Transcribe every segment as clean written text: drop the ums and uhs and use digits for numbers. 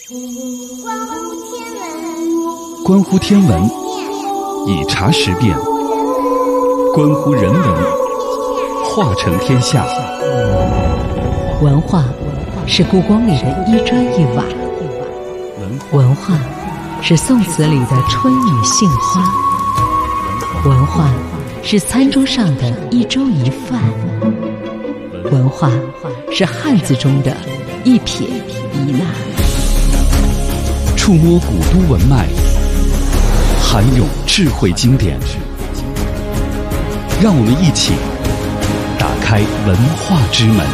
关乎天文，以察时变；关乎人文，化成天下。 文化是故宫里的一砖一瓦，文化是宋词里的春雨杏花，文化是餐桌上的一粥一饭，文化是汉字中的一撇一捺。 触摸古都文脉，涵咏智慧经典，让我们一起打开文化之门。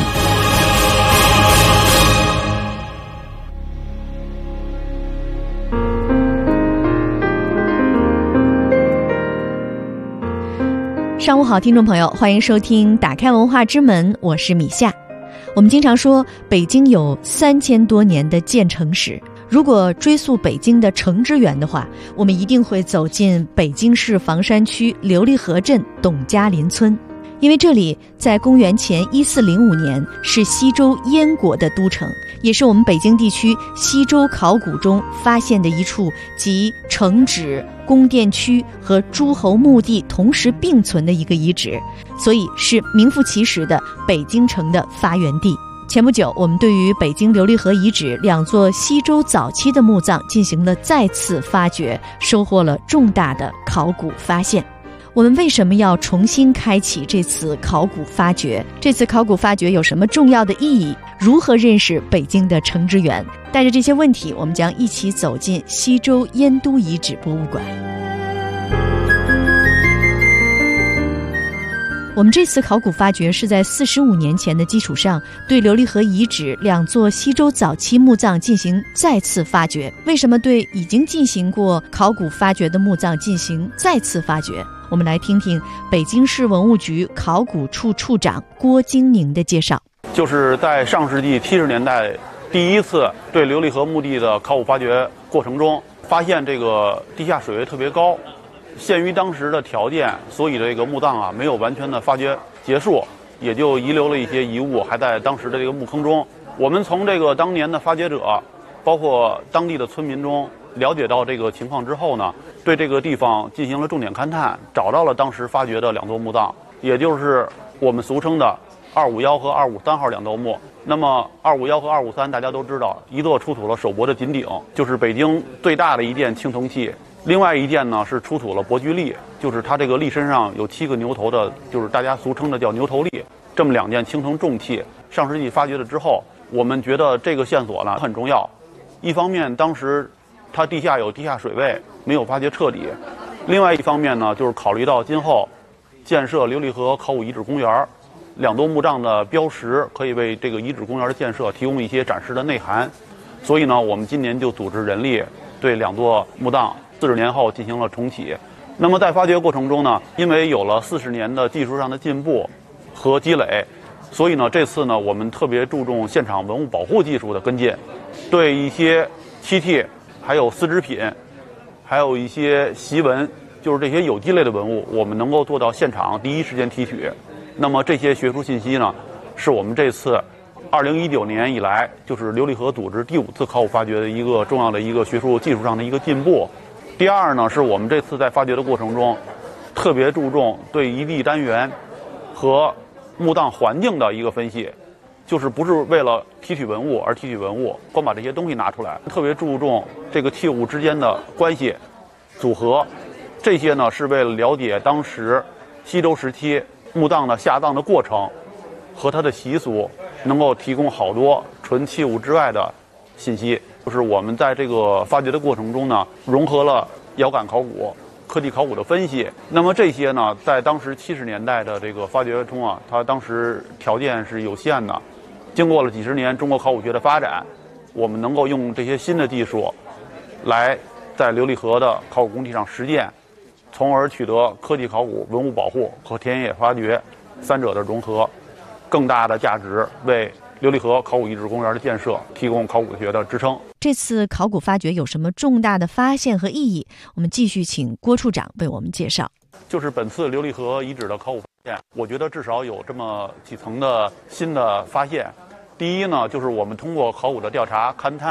上午好，听众朋友，欢迎收听打开文化之门，我是米夏。我们经常说北京有3000多年的建城史，如果追溯北京的城之源的话，我们一定会走进北京市房山区琉璃河镇董家林村，因为这里在公元前1405年是西周燕国的都城，也是我们北京地区西周考古中发现的一处集城址、宫殿区和诸侯墓地同时并存的一个遗址，所以是名副其实的北京城的发源地。前不久，我们对于北京琉璃河遗址2座西周早期的墓葬进行了再次发掘，收获了重大的考古发现。我们为什么要重新开启这次考古发掘？这次考古发掘有什么重要的意义？如何认识北京的城之源？带着这些问题，我们将一起走进西周燕都遗址博物馆。我们这次考古发掘是在45年前的基础上，对琉璃河遗址2座西周早期墓葬进行再次发掘。为什么对已经进行过考古发掘的墓葬进行再次发掘？我们来听听北京市文物局考古处处长郭京宁的介绍。 就是在上世纪70年代第一次对琉璃河墓地的考古发掘过程中，发现这个地下水位特别高，限于当时的条件，所以这个墓葬没有完全的发掘结束，也就遗留了一些遗物还在当时的这个墓坑中。我们从这个当年的发掘者，包括当地的村民中了解到这个情况之后呢，对这个地方进行了重点勘探，找到了当时发掘的2座墓葬，也就是我们俗称的251和253号2座墓。那么251和253大家都知道，一座出土了首博的锦鼎，就是北京最大的一件青铜器。另外一件呢是出土了伯驹笠，就是它这个笠身上有7个牛头的，就是大家俗称的叫牛头笠。这么2件青铜重器，上世纪发掘了之后，我们觉得这个线索呢很重要。一方面，当时它地下有地下水位，没有发掘彻底；另外一方面呢，就是考虑到今后建设琉璃河考古遗址公园，2座墓葬的标识可以为这个遗址公园的建设提供一些展示的内涵。所以呢，我们今年就组织人力对2座墓葬40年后进行了重启。那么在发掘过程中呢，因为有了40年的技术上的进步和积累，所以呢，这次呢，我们特别注重现场文物保护技术的跟进，对一些漆器、还有丝织品、还有一些习文，就是这些有机类的文物，我们能够做到现场第一时间提取。那么这些学术信息呢，是我们这次2019年以来，就是琉璃河组织第5次考古发掘的一个重要的一个学术技术上的一个进步。第二呢，是我们这次在发掘的过程中，特别注重对遗迹单元和墓葬环境的一个分析，就是不是为了提取文物而提取文物，光把这些东西拿出来，特别注重这个器物之间的关系组合。这些呢是为了了解当时西周时期墓葬的下葬的过程和它的习俗，能够提供好多纯器物之外的信息。就是我们在这个发掘的过程中呢，融合了遥感考古、科技考古的分析。那么这些呢，在当时70年代的这个发掘中它当时条件是有限的。经过了几十年中国考古学的发展，我们能够用这些新的技术，来在琉璃河的考古工地上实践，从而取得科技考古、文物保护和田野发掘3者的融合，更大的价值为琉璃河考古遗址公园的建设提供考古学的支撑。 这次考古发掘有什么重大的发现和意义？我们继续请郭处长为我们介绍。 就是本次琉璃河遗址的考古发现，我觉得至少有这么几层的新的发现。第一呢，就是我们通过考古的调查勘探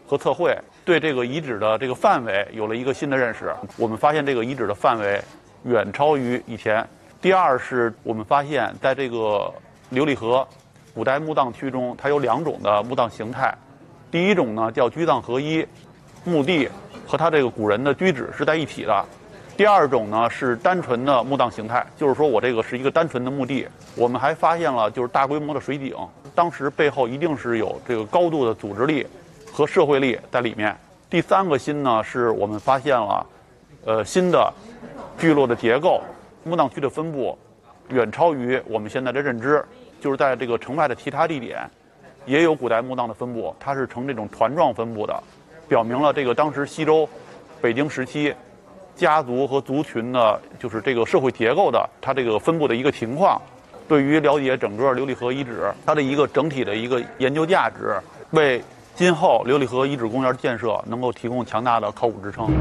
和测绘，对这个遗址的这个范围有了一个新的认识。我们发现这个遗址的范围远超于以前。第二是我们发现在这个琉璃河古代墓葬区中，它有2种的墓葬形态。第一种呢叫居葬合一，墓地和它这个古人的居址是在一起的。第二种呢是单纯的墓葬形态，就是说我这个是一个单纯的墓地。我们还发现了就是大规模的水井，当时背后一定是有这个高度的组织力和社会力在里面。第3个新呢是我们发现了新的聚落的结构，墓葬区的分布远超于我们现在的认知。就是在这个城外的其他地点也有古代墓葬的分布，它是呈这种团状分布的，表明了这个当时西周北京时期家族和族群的就是这个社会结构的它这个分布的一个情况。对于了解整个琉璃河遗址它的一个整体的一个研究价值，为今后琉璃河遗址公园建设能够提供强大的考古支撑。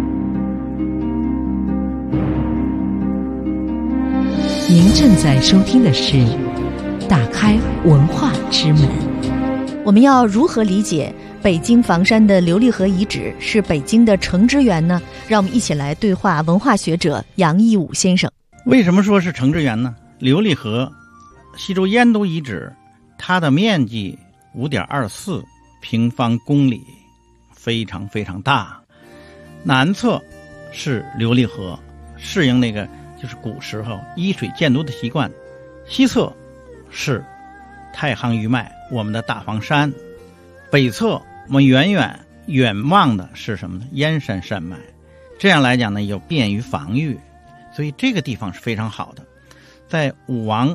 您正在收听的是打开文化之门。 我们要如何理解北京房山的琉璃河遗址是北京的城之源呢？让我们一起来对话文化学者杨义武先生。 为什么说是城之源呢？琉璃河西周燕都遗址，它的面积5.24平方公里，非常非常大。南侧是琉璃河，适应那个就是古时候依水建都的习惯。西侧是太行余脉，我们的大房山。北侧我们远望的是什么呢？燕山山脉。这样来讲呢，有便于防御，所以这个地方是非常好的。在武王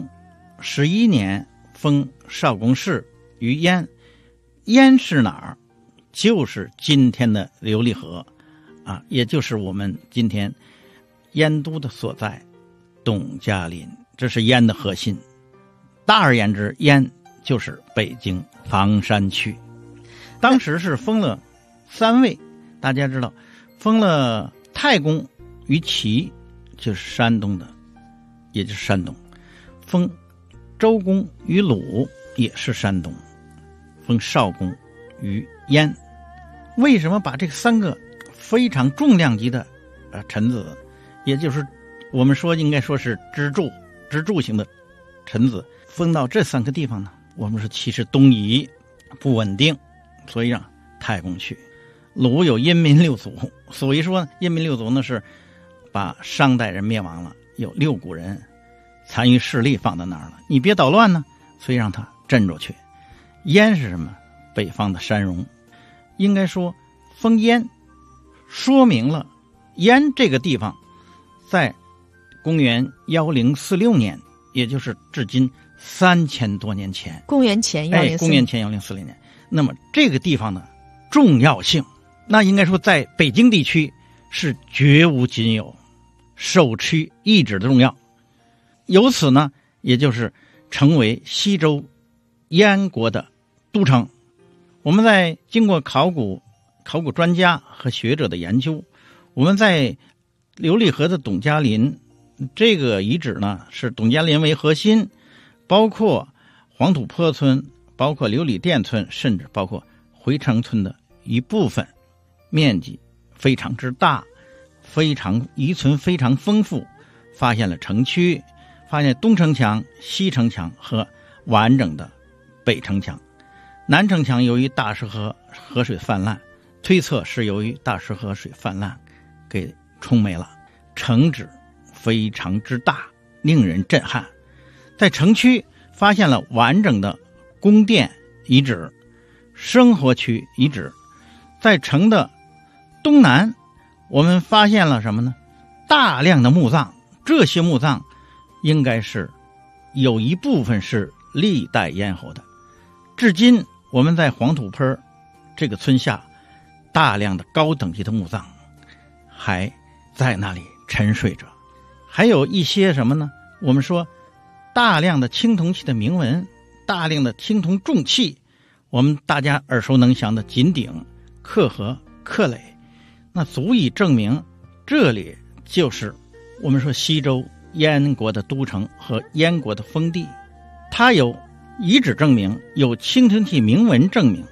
11年封少公氏于燕，燕是哪儿？就是今天的琉璃河啊，也就是我们今天燕都的所在，董家林，这是燕的核心。大而言之，燕就是北京房山区。当时是封了3位，大家知道，封了太公于齐，就是山东的，也就是山东；封周公于鲁，也是山东；封少公于燕。为什么把这3个非常重量级的臣子，也就是我们说应该说是支柱型的臣子，封到这3个地方呢？我们说其实东夷不稳定，所以让太公去。鲁有殷民6族，所以说殷民6族呢是把商代人灭亡了，有6股人残余势力放在那儿了，你别捣乱呢，所以让他镇住去。燕是什么？北方的山戎。应该说封燕说明了燕这个地方在公元1046年，也就是至今3000多年前， 公元前 1046年。那么这个地方的重要性，那应该说在北京地区是绝无仅有，首屈一指的重要。由此呢，也就是成为西周燕国的都城。我们在经过考古专家和学者的研究，我们在琉璃河的董家林这个遗址呢，是董家林为核心，包括黄土坡村，包括琉璃店村，甚至包括回城村的一部分，面积非常之大，遗存非常丰富，发现了城区，发现东城墙、西城墙和完整的北城墙。南城墙由于大石河河水泛滥，推测是由于大石河水泛滥给冲没了。城址非常之大，令人震撼。在城区发现了完整的宫殿遗址、生活区遗址。在城的东南，我们发现了什么呢？大量的墓葬，这些墓葬应该是有一部分是历代咽喉的。至今我们在黄土坡这个村下，大量的高等级的墓葬还在那里沉睡着。还有一些什么呢？我们说大量的青铜器的铭文，大量的青铜重器，我们大家耳熟能详的锦鼎、克和、克垒，那足以证明这里就是我们说西周燕国的都城和燕国的封地。它有遗址证明，有青铜器铭文证明，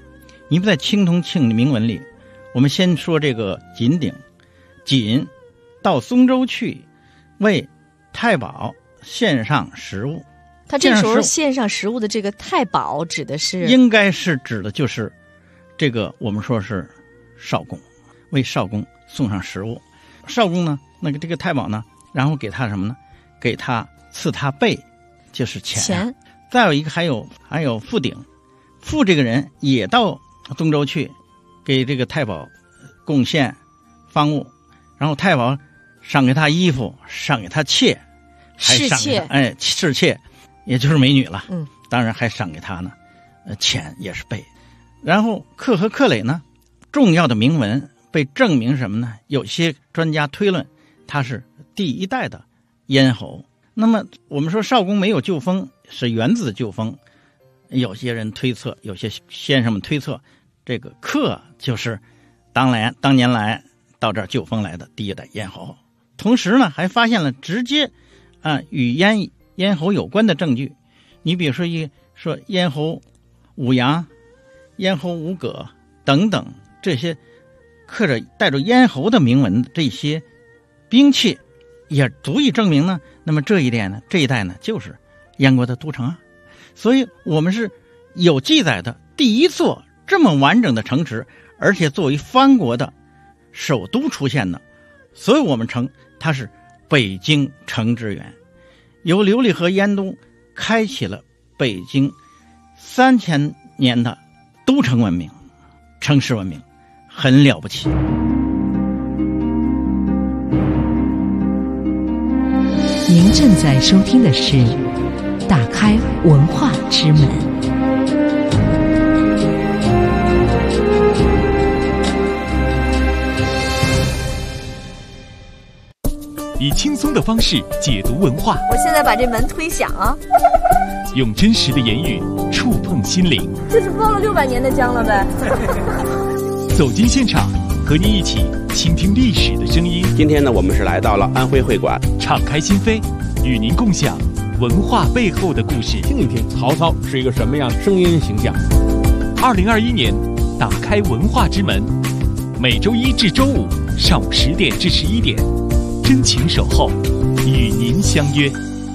你们在青铜庆的铭文里，我们先说这个锦鼎，锦到松州去为太保献上食物。 他这时候献上食物的这个太保指的是， 应该是指的就是这个我们说是少公，为少公送上食物。少公呢，那个这个太保呢，然后给他什么呢？给他赐他贝，就是钱。再有一个还有傅鼎，傅这个人也到宗州去，给这个太保贡献方物，然后太保赏给他衣服，赏给他妾，还赏给他侍妾，也就是美女了。当然还赏给他呢，钱也是贝。然后克和克累呢，重要的铭文被证明什么呢？有些专家推论他是第一代的咽喉。那么我们说少公没有旧封，是源自旧封。有些人推测，有些先生们推测，这个克就是当年来到这儿旧封来的第一代咽喉。同时呢，还发现了直接与咽喉有关的证据。你比如说咽喉五阳、咽喉五葛等等这些刻着带着咽喉的铭文的这些兵器，也足以证明呢。那么这一代呢，就是燕国的都城啊。所以我们是有记载的第一座这么完整的城池，而且作为藩国的首都出现的，所以我们称它是北京城之源。由琉璃河燕都开启了北京3000年的都城文明、城市文明，很了不起。 您正在收听的是《打开文化之门》。 以轻松的方式解读文化。 我现在把这门推响啊！ 用真实的言语触碰心灵。 这是包了600年的姜了呗？ 走进现场，和您一起倾听历史的声音。 今天呢，我们是来到了安徽会馆， 敞开心扉，与您共享文化背后的故事。 听一听曹操是一个什么样的声音形象。 2021年，打开文化之门，每周一至周五上午10点至11点，真情守候，与您相约。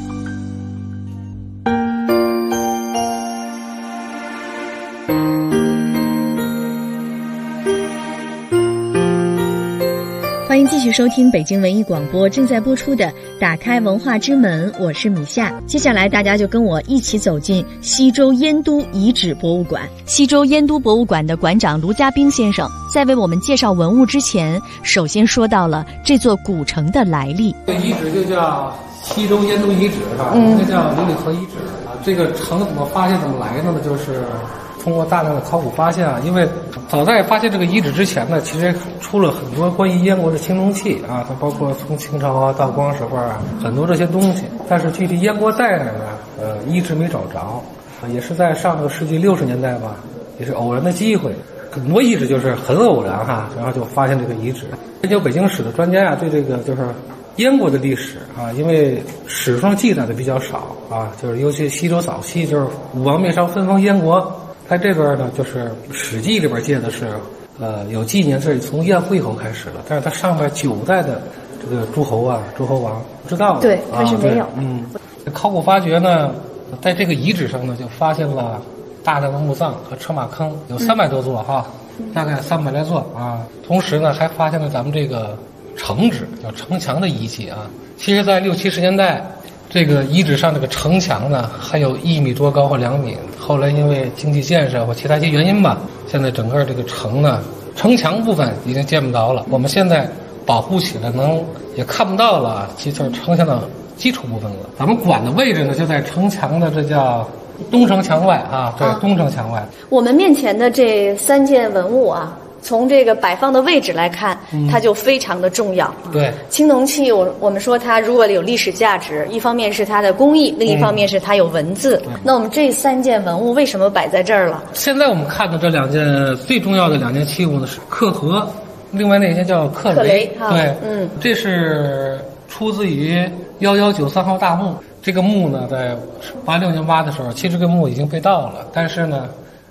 欢迎继续收听北京文艺广播正在播出的《打开文化之门》，我是米夏。接下来大家就跟我一起走进西周燕都遗址博物馆。西周燕都博物馆的馆长卢家斌先生在为我们介绍文物之前，首先说到了这座古城的来历。 这遗址就叫西周燕都遗址，是吧？应该叫琉璃河遗址。这个城怎么发现、怎么来的呢？就是通过大量的考古发现啊，因为早在发现这个遗址之前呢，其实出了很多关于燕国的青铜器啊，它包括从清朝啊、道光时候啊，很多这些东西。但是具体燕国在哪呢？一直没找着，也是在上个世纪60年代吧，也是偶然的机会，很多遗址就是很偶然哈，然后就发现这个遗址。研究北京史的专家啊，对这个就是燕国的历史啊，因为史上记载的比较少啊，就是尤其西周早期，就是武王灭商分封燕国。在这边呢，就是《史记》里边记的是，有纪年是从燕惠侯开始的，但是它上面9代的这个诸侯啊、诸侯王不知道的， 对，它是没有。 考古发掘呢，在这个遗址上呢，就发现了大量的墓葬和车马坑，有300多座哈，大概300来座啊。同时呢，还发现了咱们这个城址，叫城墙的遗迹啊。其实，在60、70年代。这个遗址上这个城墙呢，还有1米多高或2米。后来因为经济建设或其他一些原因吧，现在整个这个城呢，城墙部分已经见不着了。我们现在保护起来也看不到了，其实就是城墙的基础部分了。咱们馆的位置呢，就在城墙的这叫东城墙外啊，对，东城墙外。 我们面前的这3件文物啊，从这个摆放的位置来看，它就非常的重要。 对， 青铜器我们说它如果有历史价值，一方面是它的工艺，另一方面是它有文字。那我们这3件文物为什么摆在这儿了？ 现在我们看的这2件最重要的2件器物呢是克和，另外那件叫克雷。对，这是出自于1193号大墓。这个墓呢，在86年挖的时候，其实这个墓已经被盗了，但是呢，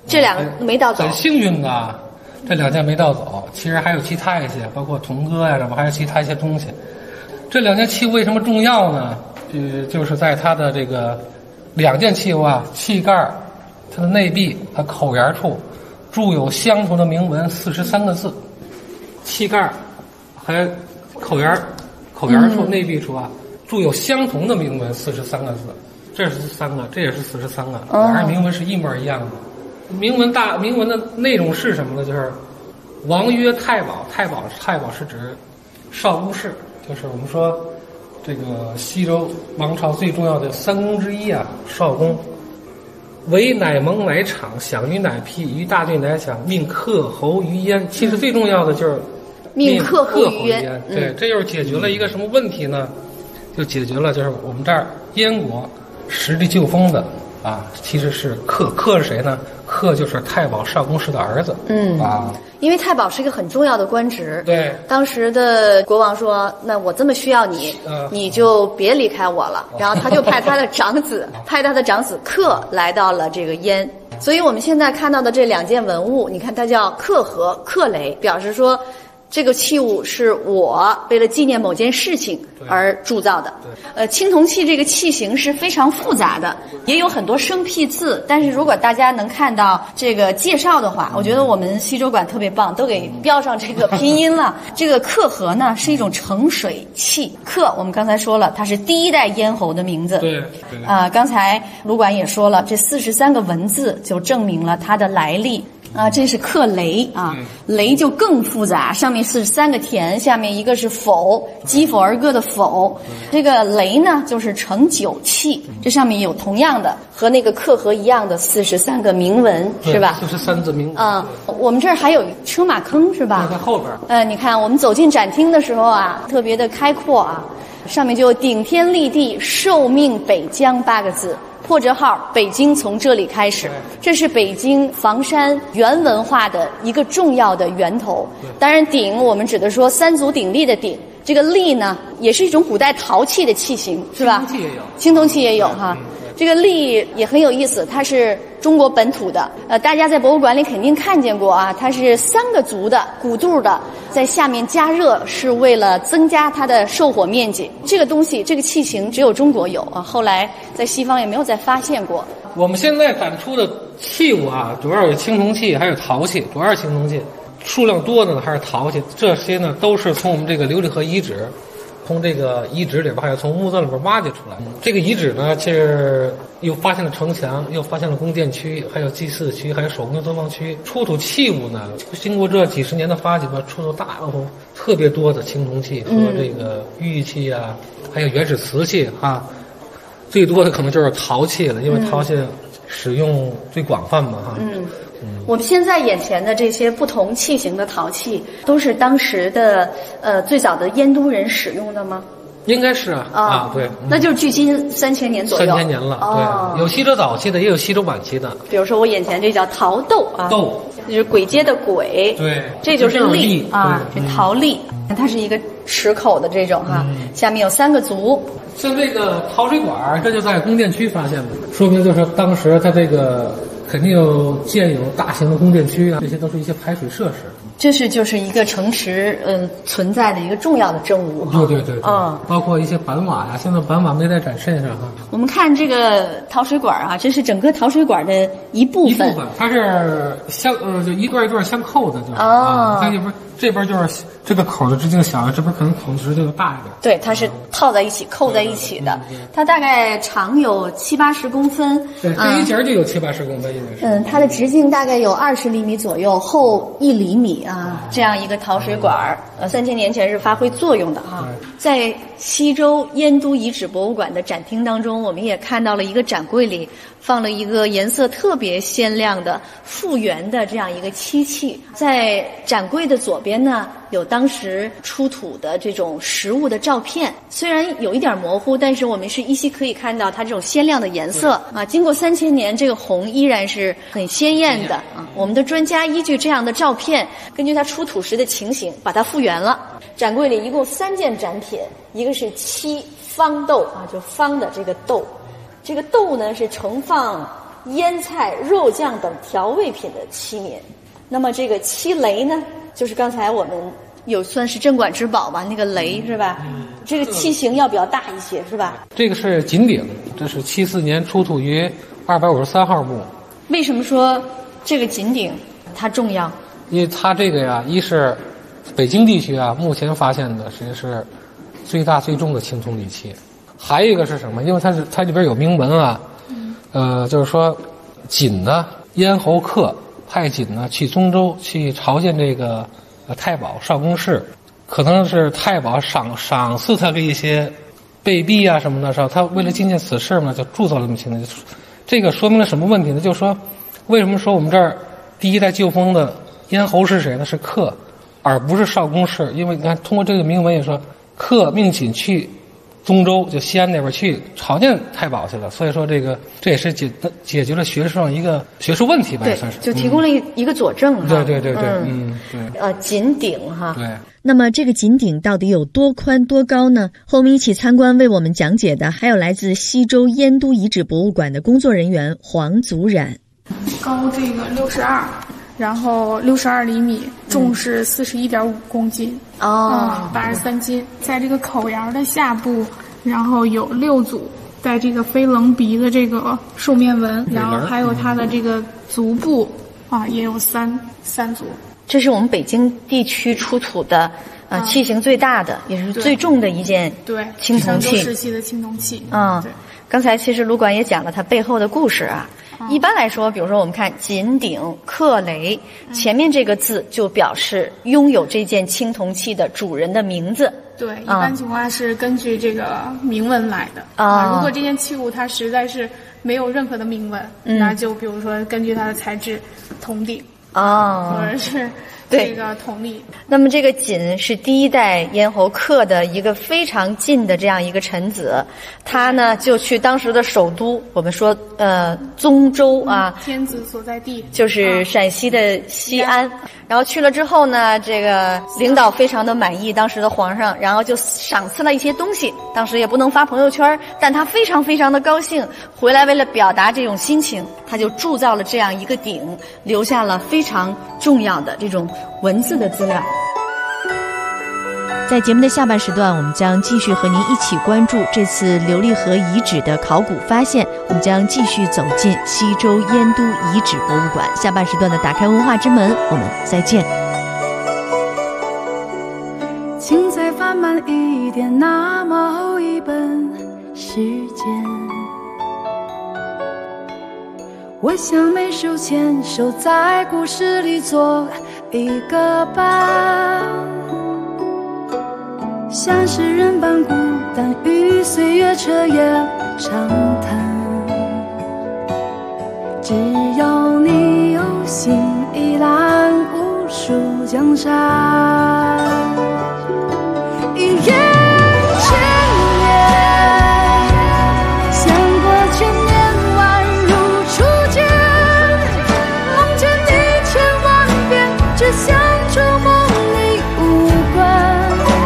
这两个没盗走。 很幸运的，这2件没盗走。其实还有其他一些，包括铜戈呀什么，还有其他一些东西。这2件器物为什么重要呢？就是在它的这个2件器物啊，器盖、它的内壁和口沿处铸有相同的铭文43个字，器盖和口沿处、内壁处啊，铸有相同的铭文43个字。这是3个，这也是43个，两人铭文是一模一样的。铭文的内容是什么呢？就是王曰太保，太保是指少公氏，就是我们说这个西周王朝最重要的3公之一啊，少公。为乃蒙乃场，享于乃辟，于大队乃享，命克侯于燕。其实最重要的就是命克侯于燕。 对，这就是解决了一个什么问题呢？就解决了就是我们这儿燕国实力救封的啊，其实是克是谁呢？克就是太保少公氏的儿子。 因为太保是一个很重要的官职。 对， 当时的国王说：“那我这么需要你，你就别离开我了。”然后他就派他的长子克来到了这个燕。所以我们现在看到的这2件文物，你看它叫克和克雷，表示说这个器物是我为了纪念某件事情而铸造的。青铜器这个器型是非常复杂的，也有很多生僻字，但是如果大家能看到这个介绍的话，我觉得我们西周馆特别棒，都给标上这个拼音了。这个克和呢是一种盛水器，克我们刚才说了，它是第1代燕侯的名字。 对刚才卢馆也说了，这43个文字就证明了它的来历。这是克雷啊，雷就更复杂，上面43个田，下面一个是否，击否而歌的否。这个雷呢，就是盛酒器，这上面有同样的和那个克和一样的43个铭文，是吧 ？43字铭文。 我们这儿还有车马坑，是吧？ 在后边。 你看我们走进展厅的时候啊，特别的开阔啊，上面就顶天立地，受命北疆8个字。破折号北京从这里开始，这是北京房山原文化的一个重要的源头。当然鼎我们指的说3足鼎立的鼎，这个立呢也是一种古代陶器的器型，是吧？青铜器也有哈。这个立也很有意思，它是中国本土的，大家在博物馆里肯定看见过啊，它是3个足的骨肚的，在下面加热是为了增加它的受火面积。这个东西这个器型只有中国有啊，后来在西方也没有再发现过。 我们现在展出的器物啊，主要有青铜器还有陶器，主要是青铜器，数量多的呢还是陶器，这些呢都是从我们这个琉璃河遗址，从这个遗址里边还有从墓葬里边挖掘出来。这个遗址呢其实又发现了城墙，又发现了宫殿区，还有祭祀区，还有手工作坊区。出土器物呢，经过这几十年的发掘吧，出土特别多的青铜器和这个玉器啊，还有原始瓷器啊。最多的可能就是陶器了，因为陶器使用最广泛嘛哈。 我们现在眼前的这些不同器型的陶器，都是当时的最早的燕都人使用的吗？ 应该是对， 那就是距今3000年左右。 3000年了，对，有西周早期的，也有西周晚期的。 比如说我眼前这叫陶豆啊， 豆就是簋街的簋， 对， 这就是笠啊，这陶笠，它是一个齿口的这种哈，下面有3个足。 像这个陶水管，这就在宫殿区发现的，说明就是当时它这个肯定建有大型的宫殿区啊，这些都是一些排水设施。 这就是一个城池存在的一个重要的证物。 对，包括一些板瓦呀，现在板瓦没在展示上哈。 我们看这个陶水管啊，这是整个陶水管的一部分， 它是就一段一段相扣的，就是它这边就是这个口的直径小，这边可能口直径就大一点。 对，它是套在一起、扣在一起的。它大概长有70-80公分， 对，这一节就有70-80公分，应该是。 它的直径大概有20厘米左右，厚1厘米啊，这样一个陶水管，3000年前是发挥作用的哈。在西周燕都遗址博物馆的展厅当中，我们也看到了一个展柜里放了一个颜色特别鲜亮的复原的这样一个漆器。在展柜的左边呢，有当时出土的这种实物的照片，虽然有一点模糊，但是我们是依稀可以看到它这种鲜亮的颜色啊。经过3000年，这个红依然是很鲜艳的啊。我们的专家依据这样的照片，根据它出土时的情形，把它复原了。展柜里一共3件展品，一个是漆方豆啊，就方的这个豆，这个豆呢是盛放腌菜、肉酱等调味品的器皿。那么这个七雷呢，就是刚才我们有算是镇馆之宝吧，那个雷是吧？这个器型要比较大一些是吧？ 这个是锦鼎，这是74年出土于253号墓。 为什么说这个锦鼎它重要？ 因为它这个呀，一是北京地区啊，目前发现的实际是最大最重的青铜礼器。还有一个是什么？因为它里边有铭文啊，就是说锦呢，咽喉刻派锦呢去宗周去朝见这个太保少公事，可能是太保赏赐他的一些贝币啊什么的时候，他为了纪念此事嘛，就铸造了这么青铜。这个说明了什么问题呢？就是说，为什么说我们这儿第一代旧封的咽喉是谁呢？是客，而不是少公事。因为你看，通过这个铭文也说，客命锦去宗周，就西安那边去朝见太保去了。所以说，这也是解决了学术上一个学术问题吧，也算是就提供了一个佐证哈。 对，对。 锦鼎哈。 对。 那么这个锦鼎到底有多宽多高呢？和我们一起参观为我们讲解的还有来自西周燕都遗址博物馆的工作人员黄祖冉。 高这个62，然后62厘米，重是41.5公斤，83斤。在这个口沿的下部，然后有6组带这个飞棱鼻的这个兽面纹，然后还有它的这个足部也有三组。 这是我们北京地区出土的器型最大的，也是最重的一件青铜器。 对，时期的青铜器。 对。刚才其实卢管也讲了它背后的故事啊。一般来说，比如说我们看锦鼎、克雷，前面这个字就表示拥有这件青铜器的主人的名字。 对，一般情况下是根据这个铭文来的。如果这件器物它实在是没有任何的铭文，那就比如说根据它的材质，铜鼎。或者是这个铜力。 那么这个锦是第一代咽喉刻的一个非常近的这样一个臣子，他呢就去当时的首都，我们说宗周啊， 天子所在地， 就是陕西的西安。然后去了之后呢，这个领导非常的满意当时的皇上，然后就赏赐了一些东西。当时也不能发朋友圈，但他非常非常的高兴，回来为了表达这种心情，他就铸造了这样一个鼎，留下了非常重要的这种文字的资料。 在节目的下半时段，我们将继续和您一起关注这次琉璃河遗址的考古发现，我们将继续走进西周燕都遗址博物馆。下半时段的打开文化之门，我们再见。 请再放慢一点，那么厚一本时间，我想每手牵手在故事里做一个伴，像是人般孤单，与岁月彻夜长谈。只要你有心，一览无数江山。一眼千年，相隔千年，宛如初见。梦见你千万遍，只想触摸你无关。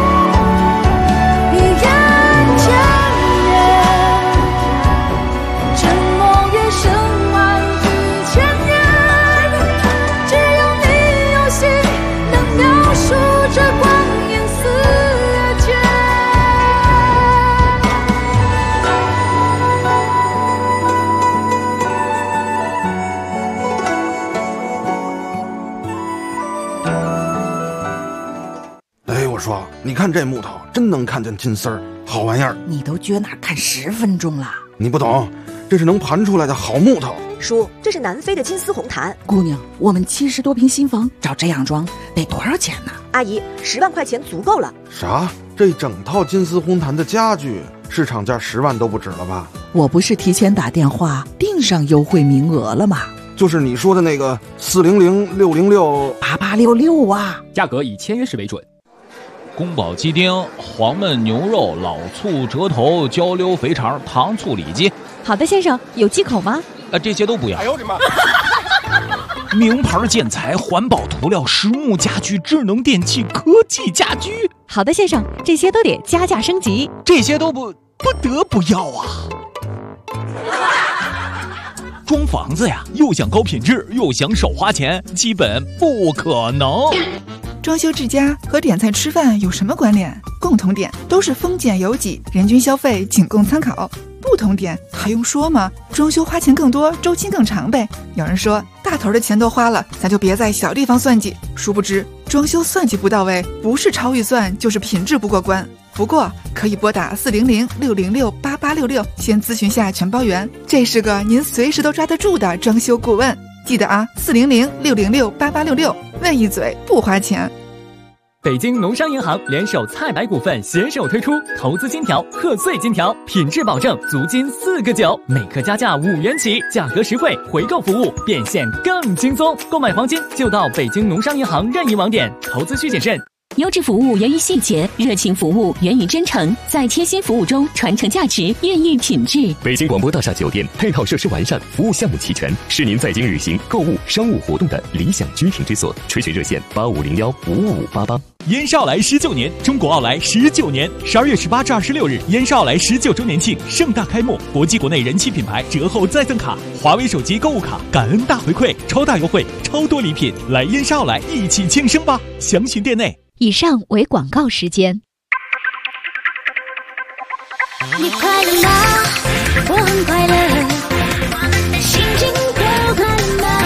你看这木头真能看见金丝儿，好玩意儿。 你都撅那看10分钟了， 你不懂，这是能盘出来的好木头。 叔，这是南非的金丝红檀。 姑娘，我们70多平新房，照这样装得多少钱呢？ 阿姨，10万块钱足够了。 啥？这整套金丝红檀的家具市场价10万都不止了吧？ 我不是提前打电话订上优惠名额了吗？ 就是你说的那个400-606-8866 啊， 价格以签约时为准。宫保鸡丁、黄焖牛肉、老醋、折头、焦溜肥肠、糖醋里脊。 好的，先生，有忌口吗？ 这些都不要。 哎呦我的妈！ 名牌建材、环保涂料、实木家居、智能电器、科技家居。 好的，先生，这些都得加价升级。 这些都不得不要啊！ 装房子呀，又想高品质，又想少花钱，基本不可能。 装修之家和点菜吃饭有什么关联？共同点都是丰俭由己，人均消费仅供参考。不同点还用说吗？装修花钱更多，周期更长呗。有人说大头的钱都花了，咱就别在小地方算计。殊不知装修算计不到位，不是超预算就是品质不过关。不过可以拨打400-606-8866，先咨询下全包圆，这是个您随时都抓得住的装修顾问。记得啊，400-606-8866，问一嘴不花钱。 北京农商银行联手菜百股份携手推出投资金条、贺岁金条，品质保证，足金4个9，每颗加价5元起，价格实惠，回购服务变现更轻松。购买黄金就到北京农商银行任意网点，投资需谨慎。 优质服务源于细节，热情服务源于真诚，在贴心服务中传承价值，孕育品质。 北京广播大厦酒店配套设施完善，服务项目齐全，是您在京旅行、购物、商务活动的理想居停之所。垂询热线8501-55588。 燕少来19年，中国奥莱19年，12月18至26日，燕少奥莱19周年庆盛大开幕，国际国内人气品牌折后再赠卡，华为手机购物卡，感恩大回馈，超大优惠，超多礼品，来燕少奥莱一起庆生吧！详询店内。 以上为广告时间。 你快乐吗？我很快乐，我们的心情都快乐吗？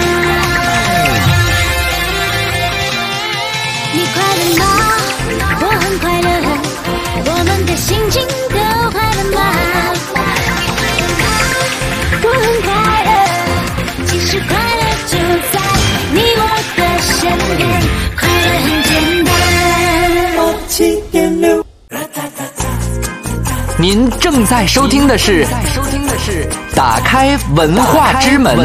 你快乐吗？我很快乐，我们的心情都快乐吗？我很快乐，其实快乐就在你我的身边，快乐很简单。 您正在收听的是打开文化之门。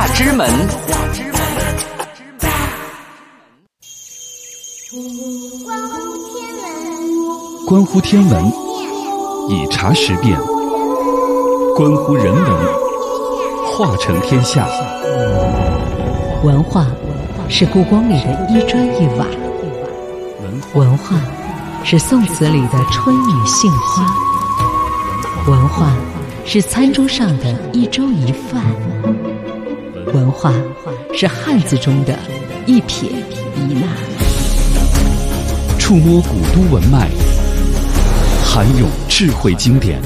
关乎天文，以察时变；关乎人文，化成天下。 文化是故宫里的一砖一瓦，文化是宋词里的春雨杏花，文化是餐桌上的一粥一饭，文化是汉字中的一撇一捺。 触摸古都文脉，涵涌智慧经典，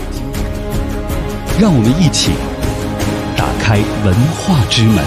让我们一起打开文化之门。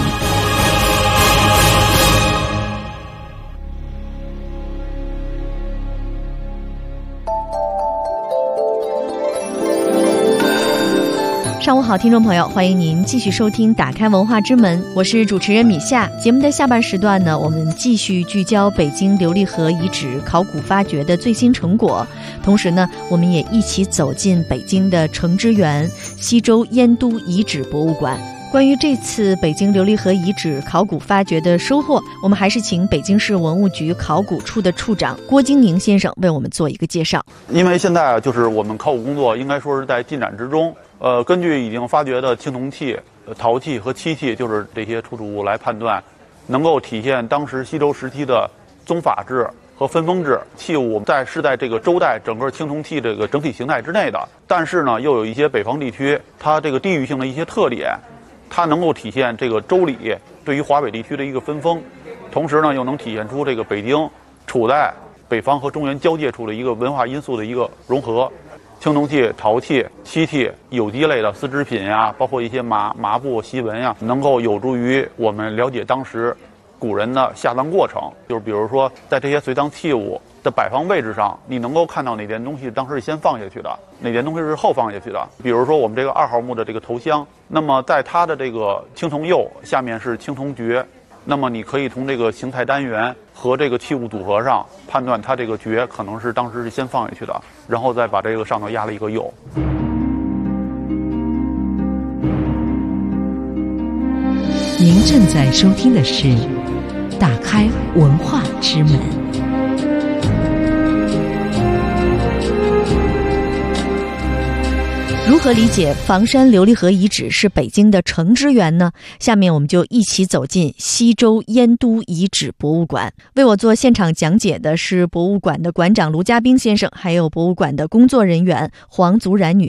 上午好，听众朋友，欢迎您继续收听打开文化之门，我是主持人米夏。节目的下半时段呢，我们继续聚焦北京琉璃河遗址考古发掘的最新成果，同时呢，我们也一起走进北京的城之园西周燕都遗址博物馆。关于这次北京琉璃河遗址考古发掘的收获，我们还是请北京市文物局考古处的处长郭京宁先生为我们做一个介绍。 因为现在就是我们考古工作应该说是在进展之中，根据已经发掘的青铜器、陶器和漆器，就是这些出土物来判断，能够体现当时西周时期的宗法制和分封制器物是在这个周代整个青铜器这个整体形态之内的，但是呢，又有一些北方地区它这个地域性的一些特点，它能够体现这个周礼对于华北地区的一个分封，同时呢，又能体现出这个北京处在北方和中原交界处的一个文化因素的一个融合。青铜器、陶器、漆器、有机类的丝织品呀，包括一些麻布、锡纹呀，能够有助于我们了解当时古人的下葬过程。就是比如说，在这些随葬器物的摆放位置上，你能够看到哪件东西当时是先放下去的，哪件东西是后放下去的。比如说我们这个2号墓的这个头香，那么在它的这个青铜釉下面是青铜爵，那么你可以从这个形态单元和这个器物组合上判断它这个爵可能是当时是先放下去的，然后再把这个上头压了一个釉。 您正在收听的是打开文化之门。 如何理解房山琉璃河遗址是北京的城之园呢？下面我们就一起走进西周燕都遗址博物馆。为我做现场讲解的是博物馆的馆长卢家兵先生，还有博物馆的工作人员黄足然女士。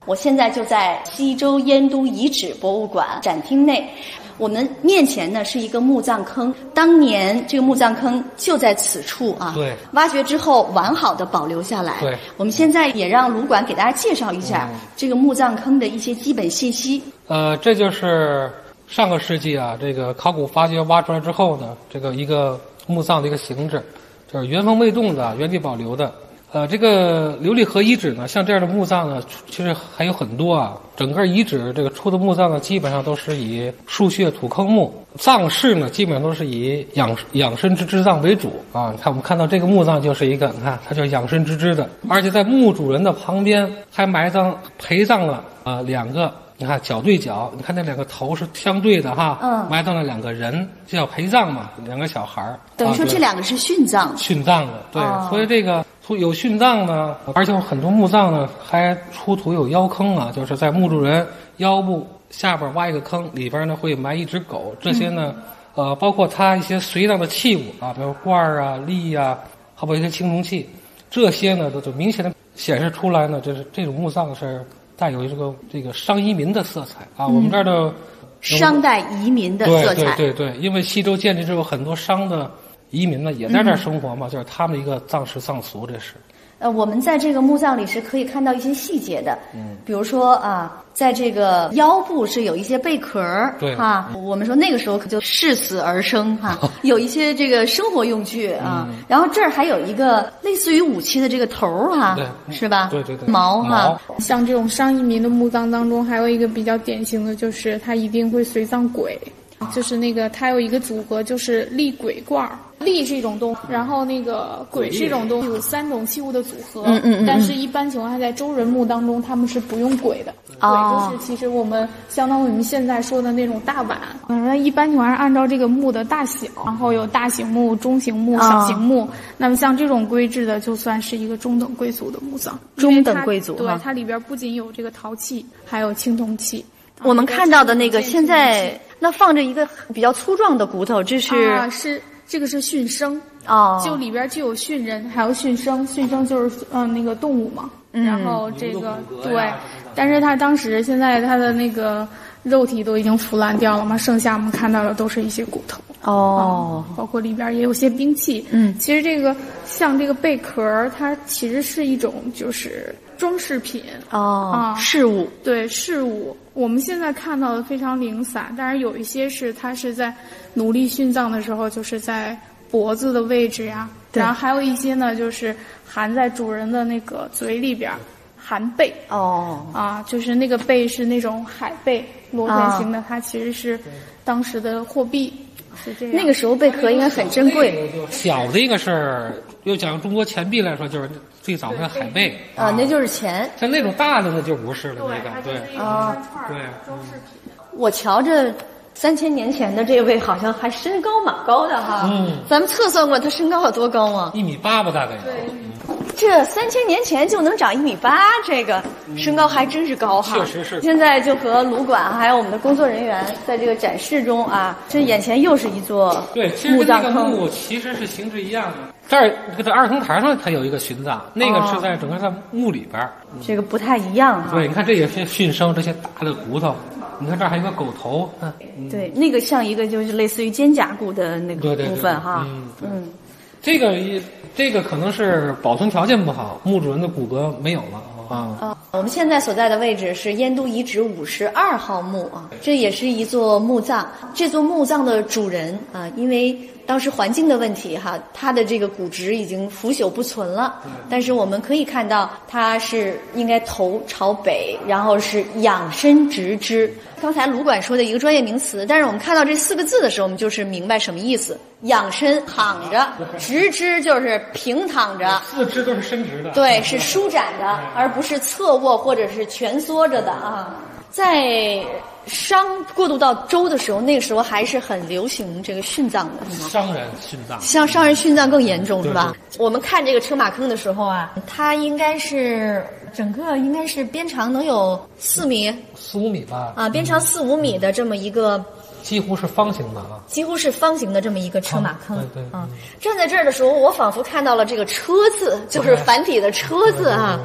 我现在就在西周燕都遗址博物馆展厅内，我们面前呢是一个墓葬坑，当年这个墓葬坑就在此处啊， 对， 挖掘之后完好的保留下来。 对， 我们现在也让卢馆给大家介绍一下这个墓葬坑的一些基本信息。 这就是上个世纪啊，这个考古发掘挖出来之后呢，这个一个墓葬的一个形制，就是原封未动的，原地保留的。这个琉璃河遗址呢，像这样的墓葬呢，其实还有很多啊。整个遗址这个出的墓葬呢，基本上都是以树穴土坑墓，葬式呢，基本上都是以养生之之葬为主啊。你看，我们看到这个墓葬就是一个，你看它叫养生之之的，而且在墓主人的旁边还陪葬了两个。你看脚对脚，你看那两个头是相对的哈，埋葬了两个人，这叫陪葬嘛，两个小孩儿。 等于说这两个是殉葬。 殉葬的，对，所以这个有殉葬呢，而且有很多墓葬呢还出土有腰坑啊，就是在墓主人腰部下边挖一个坑，里边呢会埋一只狗，这些呢，包括他一些随葬的器物啊，比如罐儿啊、粒啊，还有一些青铜器，这些呢都明显的显示出来呢，就是这种墓葬是带有这个商移民的色彩啊，我们这儿的商代移民的色彩。 对，因为西周建立之后，很多商的移民呢也在这儿生活嘛，就是他们的一个葬式葬俗，这是。 我们在这个墓葬里是可以看到一些细节的，比如说在这个腰部是有一些贝壳， 对我们说那个时候可就视死而生有一些这个生活用具啊，然后这儿还有一个类似于武器的这个头是吧？ 对， 矛像这种商移民的墓葬当中，还有一个比较典型的就是，它一定会随葬鬼。就是那个它有一个组合，就是立鬼罐儿，立是一种东西，然后那个鬼是一种东西，有3种器物的组合。但是一般情况下，在周人墓当中，他们是不用鬼的。鬼就是其实我们相当于我们现在说的那种大碗。一般情况下按照这个墓的大小，然后有大型墓、中型墓、小型墓。那么像这种规制的，就算是一个中等贵族的墓葬。 中等贵族对，它里边不仅有这个陶器，还有青铜器。 我们看到的那个现在那放着一个比较粗壮的骨头，这是这个是殉生就里边既有殉人，还有殉生。殉生就是那个动物嘛，然后这个对，但是他当时现在他的那个肉体都已经腐烂掉了嘛，剩下我们看到的都是一些骨头包括里边也有些兵器。其实这个像这个贝壳，它其实是一种就是装饰品饰物。 对，饰物。我们现在看到的非常零散，但是有一些它是在奴隶殉葬的时候，就是在脖子的位置呀，然后还有一些呢，就是含在主人的那个嘴里边，含贝就是那个贝是那种海贝，螺旋形的，它其实是当时的货币。是这样， 那个时候贝壳应该很珍贵。 小的一个是，又讲中国钱币来说，就是最早的海贝那就是钱。 像那种大的呢就不是了，那个对装饰品。 我瞧着3000年前的这位好像还身高蛮高的咱们测算过他身高有多高吗 ？1.8米吧，大概有。 对。 这3000年前就能长1.8米，这个身高还真是高确实是。 现在就和卢馆还有我们的工作人员在这个展示中这眼前又是一座墓葬坑。这个墓其实是形制一样的。这儿这二层台上它有一个殉葬，那个是在整个在墓里边， 这个不太一样对，你看这也是殉生，这些大的骨头。你看这儿还有个狗头， 对，那个像一个就是类似于肩胛骨的那个部分这个可能是保存条件不好，墓主人的骨骼没有了我们现在所在的位置是燕都遗址52号墓这也是一座墓葬。这座墓葬的主人因为当时环境的问题他的这个骨质已经腐朽不存了，但是我们可以看到他是应该头朝北，然后是仰身直肢。刚才卢馆说的一个专业名词，但是我们看到这4个字的时候，我们就是明白什么意思。仰身躺着，直肢就是平躺着 ，4肢都是伸直的， 对，是舒展的，而不是侧卧或者是蜷缩着的在商过渡到周的时候，那个时候还是很流行这个殉葬的，是吗？ 商人殉葬， 像商人殉葬更严重，是吧？我们看这个车马坑的时候它应该是整个应该是边长能有4米、 4、5米吧？ 边长4、5米的这么一个。 几乎是方形的几乎是方形的这么一个车马坑站在这儿的时候，我仿佛看到了这个车字，就是繁体的车字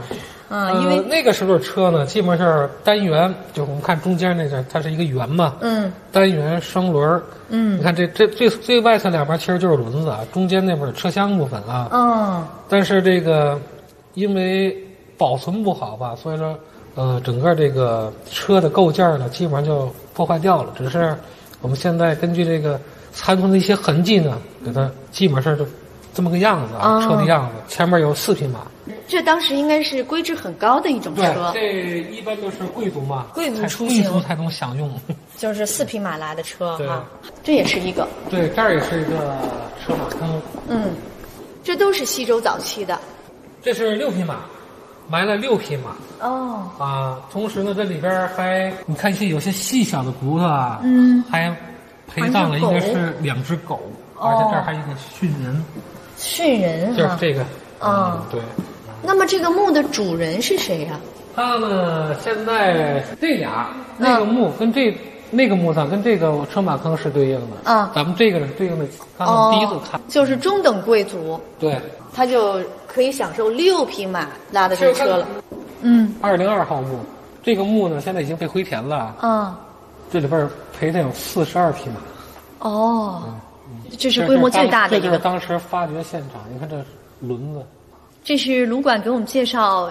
因为那个时候的车呢，基本上单元，就是我们看中间那个，它是一个圆嘛，单元双轮，你看这最外侧两边其实就是轮子啊，中间那边是车厢部分啊，但是这个因为保存不好吧，所以说整个这个车的构件呢，基本上就破坏掉了，只是我们现在根据这个残存的一些痕迹呢，给它基本上就这么个样子啊，车的样子，前面有4匹马。 这当时应该是规制很高的一种车。 对，这一般都是贵族嘛， 贵族出行， 贵族才能享用。 就是4匹马拉的车啊，这也是一个。 对，这儿也是一个车马坑。 这都是西周早期的。 这是6匹马，埋了6匹马。同时呢，这里边还你看有些细小的骨头啊，还陪葬了应该是2只狗，而且这儿还有一个驯人。 驯人就是这个。对。 那么这个墓的主人是谁呀？ 他呢，现在这俩那个墓跟那个墓葬跟这个车马坑是对应的。咱们这个是对应的，刚刚第一次看， 就是中等贵族。 对。 他就可以享受6匹马拉的这车了。 202号墓，这个墓呢现在已经被回填了。这里边陪着有42匹马。这是规模最大的一个。 这就是当时发掘现场，你看这轮子。 这是卢管给我们介绍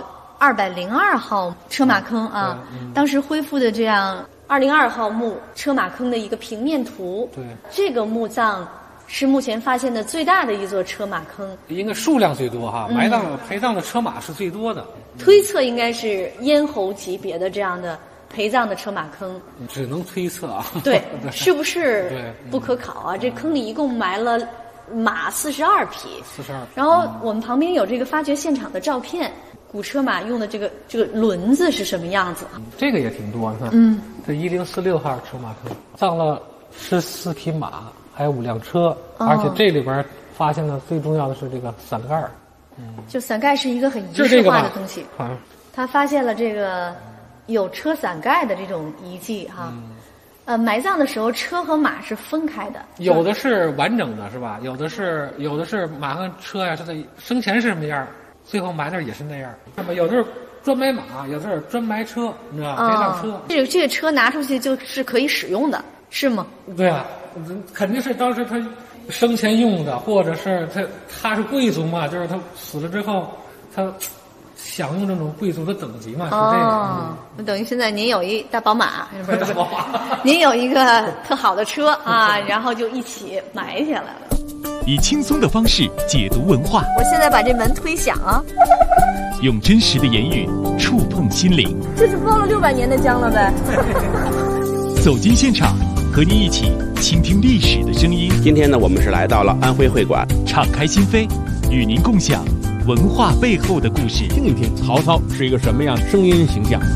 202号车马坑啊，当时恢复的这样202号墓车马坑的一个平面图。 对， 这个墓葬是目前发现的最大的一座车马坑， 应该数量最多哈，陪葬的车马是最多的。 推测应该是咽喉级别的这样的陪葬的车马坑， 只能推测啊。 对，是不是不可考啊？这坑里一共埋了马42匹，然后我们旁边有这个发掘现场的照片，古车马用的这个轮子是什么样子？ 这个也挺多，你看，这1046号车马坑葬了14匹马，还有5辆车，而且这里边发现的最重要的是这个伞盖。 就伞盖是一个很仪式化的东西。他发现了这个有车伞盖的这种遗迹哈。埋葬的时候，车和马是分开的， 有的是完整的，是吧？有的是马和车呀，是在生前是什么样，最后埋那也是那样。那么有的是专埋马，有的是专埋车，你知道吧？陪葬车。 这个车拿出去就是可以使用的，是吗？ 对啊，肯定是当时他生前用的，或者是他是贵族嘛，就是他死了之后，他享用这种贵族的等级嘛，是这个。 那等于现在您有一大宝马，不是您有一个特好的车啊，然后就一起埋下来了。 以轻松的方式解读文化。 我现在把这门推响啊。 用真实的言语触碰心灵。 这是包了600年的姜了呗。 走进现场，和您一起倾听历史的声音。 今天呢，我们是来到了安徽会馆， 敞开心扉，与您共享文化背后的故事。 听一听曹操是一个什么样的声音形象。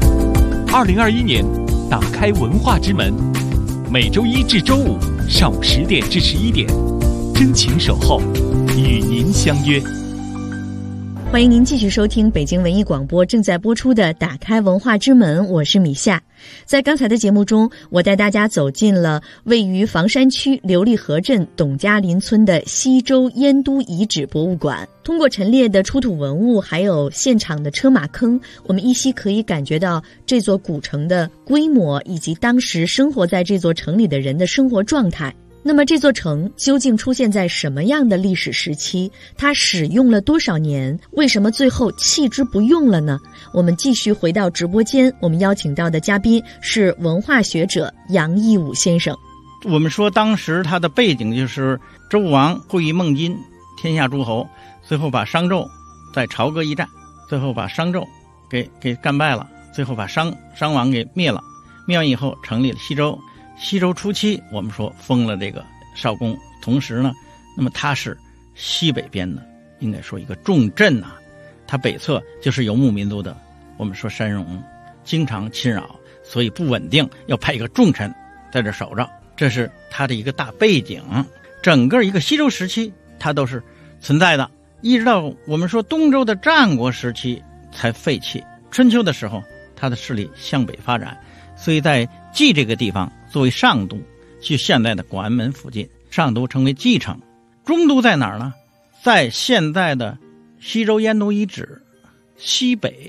2021年，打开文化之门，每周1至周5上午10点至11点，真情守候，与您相约。 欢迎您继续收听北京文艺广播正在播出的《打开文化之门》，我是米夏。在刚才的节目中，我带大家走进了位于房山区琉璃河镇董家林村的西周燕都遗址博物馆。通过陈列的出土文物，还有现场的车马坑，我们依稀可以感觉到这座古城的规模，以及当时生活在这座城里的人的生活状态。那么这座城究竟出现在什么样的历史时期？它使用了多少年？为什么最后弃之不用了呢？我们继续回到直播间，我们邀请到的嘉宾是文化学者杨义武先生。 我们说当时他的背景就是周武王会议孟津，天下诸侯，最后把商纣在朝歌一战，最后把商纣给干败了，最后把商王给灭了。灭完以后成立了西周。西周初期我们说封了这个少公，同时呢，那么它是西北边的应该说一个重镇啊，它北侧就是游牧民族的，我们说山戎经常侵扰，所以不稳定，要派一个重臣在这守着，这是它的一个大背景。整个一个西周时期它都是存在的，一直到我们说东周的战国时期才废弃。春秋的时候它的势力向北发展，所以在蓟这个地方作为上都，去现在的广安门附近，上都成为蓟城。中都在哪儿呢？在现在的西周燕都遗址西北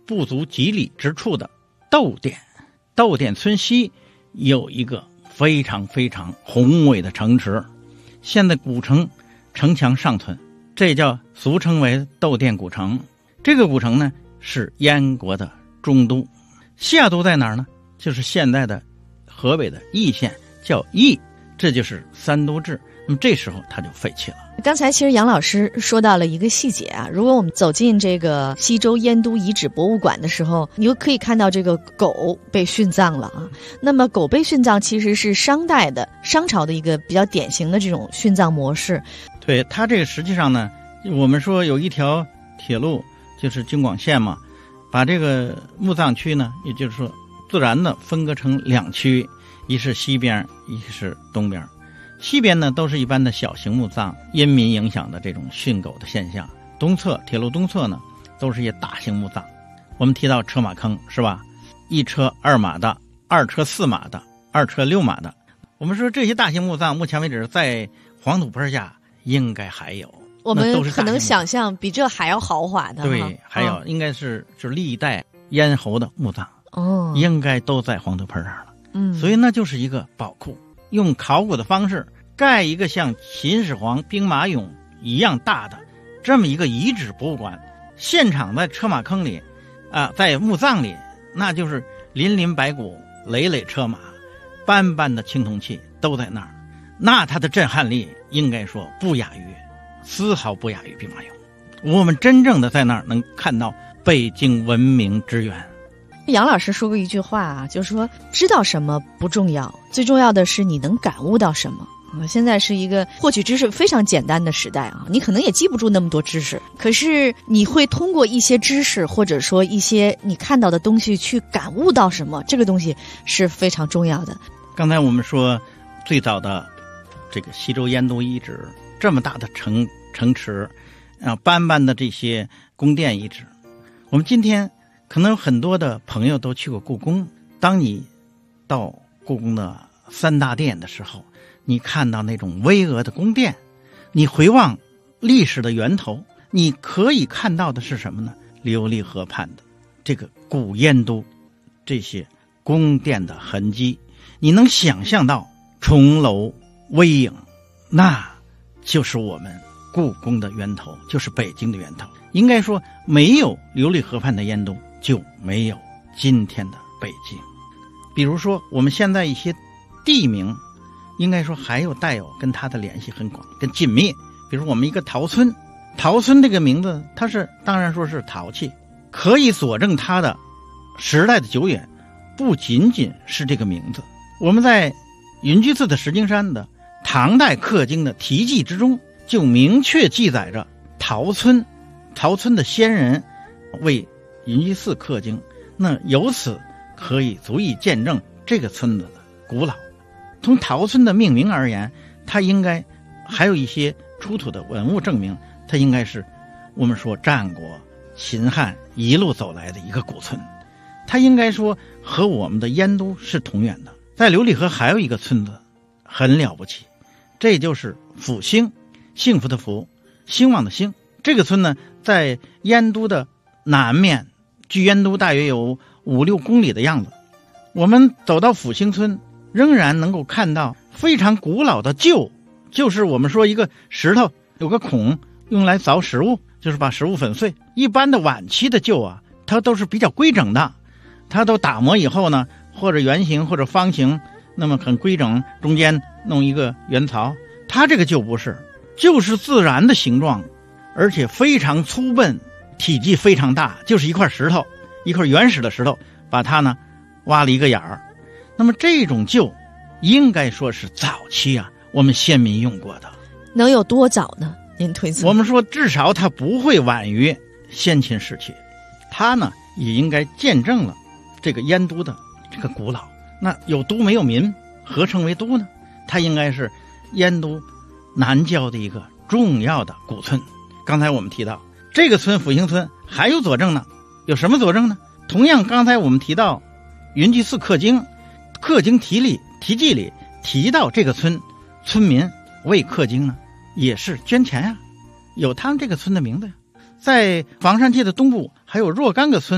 不足几里之处的窦店。窦店村西有一个非常非常宏伟的城池，现在古城城墙尚存，这叫俗称为窦店古城。这个古城呢是燕国的中都，下都在哪儿呢？就是现在的河北的易县，叫易，这就是三都制。那么这时候它就废弃了。 刚才其实杨老师说到了一个细节啊，如果我们走进这个西周燕都遗址博物馆的时候，你就可以看到这个狗被殉葬了啊。那么狗被殉葬其实是商朝的一个比较典型的这种殉葬模式。 对，它这个实际上呢，我们说有一条铁路就是京广线嘛，把这个墓葬区呢，也就是说自然的分割成两区，一是西边，一是东边。西边呢都是一般的小型墓葬，因民影响的这种殉狗的现象。东侧铁路东侧呢都是一些大型墓葬。我们提到车马坑是吧？一车2马的，二车4马的，二车6马的。我们说这些大型墓葬目前为止在黄土坡下应该还有， 我们可能想象比这还要豪华的。 对，还有应该是就是历代咽喉的墓葬哦， 应该都在黄土坡上了。所以那就是一个宝库。用考古的方式盖一个像秦始皇兵马俑一样大的这么一个遗址博物馆，现场在车马坑里在墓葬里，那就是林林白骨，累累车马，斑斑的青铜器都在那儿，那它的震撼力应该说丝毫不亚于兵马俑。我们真正的在那儿能看到北京文明之源。 杨老师说过一句话啊，就是说知道什么不重要，最重要的是你能感悟到什么。现在是一个获取知识非常简单的时代啊，你可能也记不住那么多知识，可是你会通过一些知识或者说一些你看到的东西去感悟到什么，这个东西是非常重要的。 刚才我们说最早的这个西周燕都遗址，这么大的城池斑斑的这些宫殿遗址，我们今天可能有很多的朋友都去过故宫。当你到故宫的3大殿的时候，你看到那种巍峨的宫殿，你回望历史的源头，你可以看到的是什么呢？琉璃河畔的这个古燕都这些宫殿的痕迹，你能想象到重楼微影，那就是我们故宫的源头，就是北京的源头。应该说没有琉璃河畔的燕都，就没有今天的北京。比如说我们现在一些地名，应该说还有带有跟它的联系很广跟紧密。比如我们一个陶村，陶村这个名字它是当然说是陶器，可以佐证它的时代的久远，不仅仅是这个名字。我们在云居寺的石经山的唐代刻经的题记之中就明确记载着陶村的先人为云居寺刻经，那由此可以足以见证这个村子的古老。从陶村的命名而言，它应该还有一些出土的文物证明，它应该是我们说战国秦汉一路走来的一个古村，它应该说和我们的燕都是同源的。在琉璃河还有一个村子很了不起，这就是阜兴，幸福的福，兴旺的兴。这个村呢在燕都的南面，距燕都大约有5-6公里的样子。我们走到阜兴村，仍然能够看到非常古老的臼，就是我们说一个石头有个孔用来凿食物，就是把食物粉碎。一般的晚期的臼啊，它都是比较规整的，它都打磨以后呢，或者圆形或者方形，那么很规整，中间弄一个圆槽。它这个臼不是，就是自然的形状，而且非常粗笨，体积非常大，就是一块石头，一块原始的石头，把它呢挖了一个眼儿。那么这种臼应该说是早期我们先民用过的。 能有多早呢？您推测？ 我们说至少它不会晚于先秦时期，它呢也应该见证了这个燕都的这个古老。那有都没有民，何称为都呢？它应该是燕都南郊的一个重要的古村。刚才我们提到这个村阜兴村还有佐证呢，有什么佐证呢？同样刚才我们提到云居寺刻经题记里提到这个村民为刻经呢也是捐钱有他们这个村的名字在房山界的东部还有若干个村，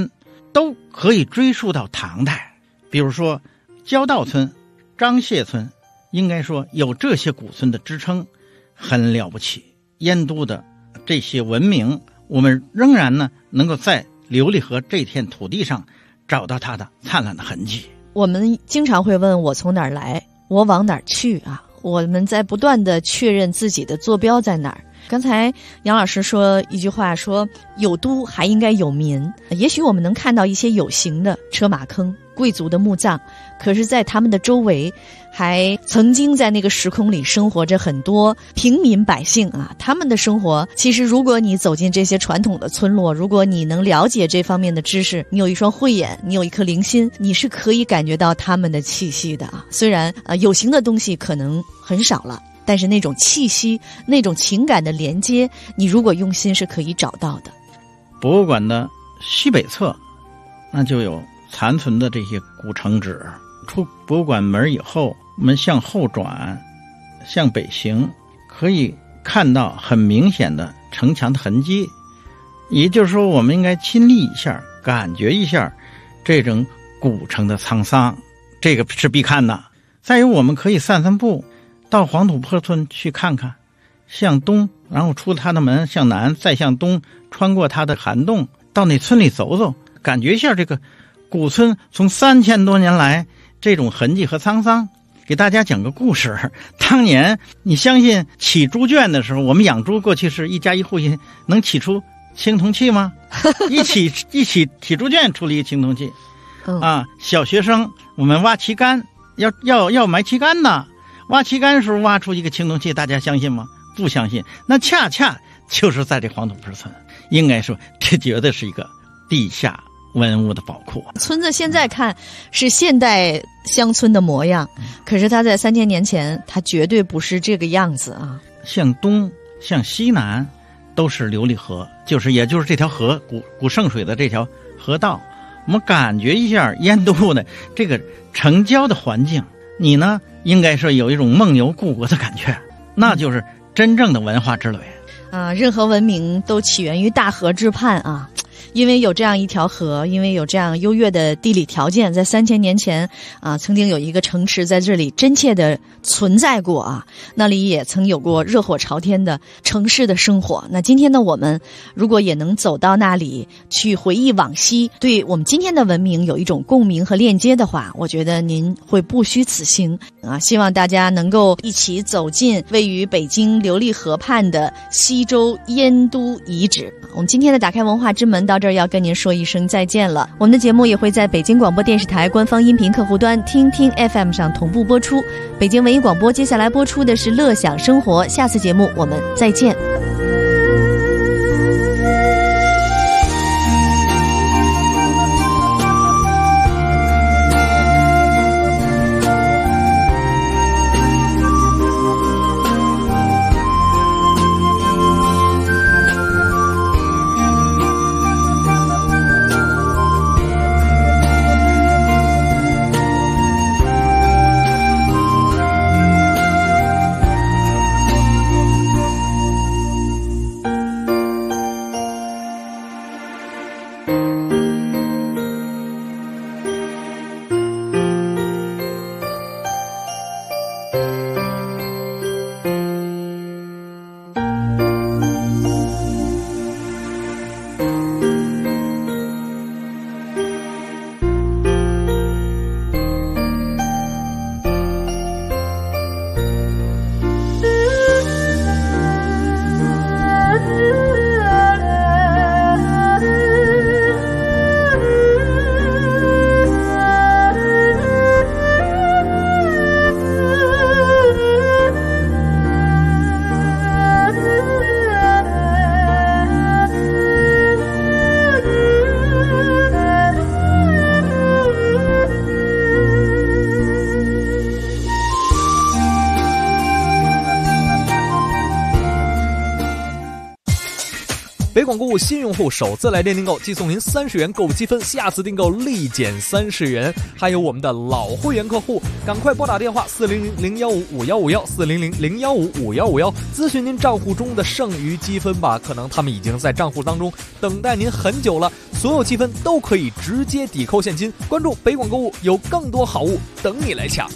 都可以追溯到唐代。比如说焦道村、张谢村，应该说有这些古村的支撑，很了不起。燕都的这些文明，我们仍然呢能够在琉璃河这片土地上找到它的灿烂的痕迹。 我们经常会问，我从哪儿来，我往哪儿去啊？我们在不断的确认自己的坐标在哪儿。刚才杨老师说一句话，说有都还应该有民。也许我们能看到一些有形的车马坑、贵族的墓葬，可是在他们的周围还曾经在那个时空里生活着很多平民百姓啊。他们的生活其实如果你走进这些传统的村落，如果你能了解这方面的知识，你有一双慧眼，你有一颗灵心，你是可以感觉到他们的气息的啊。虽然有形的东西可能很少了，但是那种气息、那种情感的连接，你如果用心是可以找到的。 博物馆的西北侧，那就有残存的这些古城址。出博物馆门以后，我们向后转，向北行，可以看到很明显的城墙的痕迹。也就是说，我们应该亲历一下，感觉一下这种古城的沧桑，这个是必看的。再有，我们可以散散步，到黄土坡村去看看，向东，然后出它的门，向南，再向东，穿过它的涵洞，到那村里走走，感觉一下这个古村从3000多年来这种痕迹和沧桑。给大家讲个故事，当年你相信起猪圈的时候，我们养猪过去是一家一户能起出青铜器吗？一起起猪圈出了一个青铜器。啊，小学生我们挖旗杆，要埋旗杆呢，挖旗杆的时候挖出一个青铜器，大家相信吗？不相信。那恰恰就是在这黄土坡村，应该说这绝对是一个地下文物的宝库。 村子现在看是现代乡村的模样，可是它在3000年前它绝对不是这个样子啊。 向东向西南都是琉璃河，也就是这条河古圣水的这条河道。我们感觉一下燕都的这个城郊的环境，你呢应该说有一种梦游故国的感觉，那就是真正的文化之旅啊。任何文明都起源于大河之畔啊。因为有这样一条河，因为有这样优越的地理条件，在3000年前啊，曾经有一个城池在这里真切的存在过啊，那里也曾有过热火朝天的城市的生活。那今天的我们如果也能走到那里去回忆往昔，对我们今天的文明有一种共鸣和链接的话，我觉得您会不虚此行啊。希望大家能够一起走进位于北京琉璃河畔的西周燕都遗址。我们今天的打开文化之门到这儿要跟您说一声再见了。我们的节目也会在北京广播电视台官方音频客户端听听 FM 上同步播出。北京文艺广播接下来播出的是乐享生活，下次节目我们再见。 北广购物新用户首次来电订购即送您30元购物积分，下次订购立减30元。还有我们的老会员客户，赶快拨打电话400-015-5151，400-015-5151，咨询您账户中的剩余积分吧，可能他们已经在账户当中等待您很久了。所有积分都可以直接抵扣现金。关注北广购物，有更多好物等你来抢。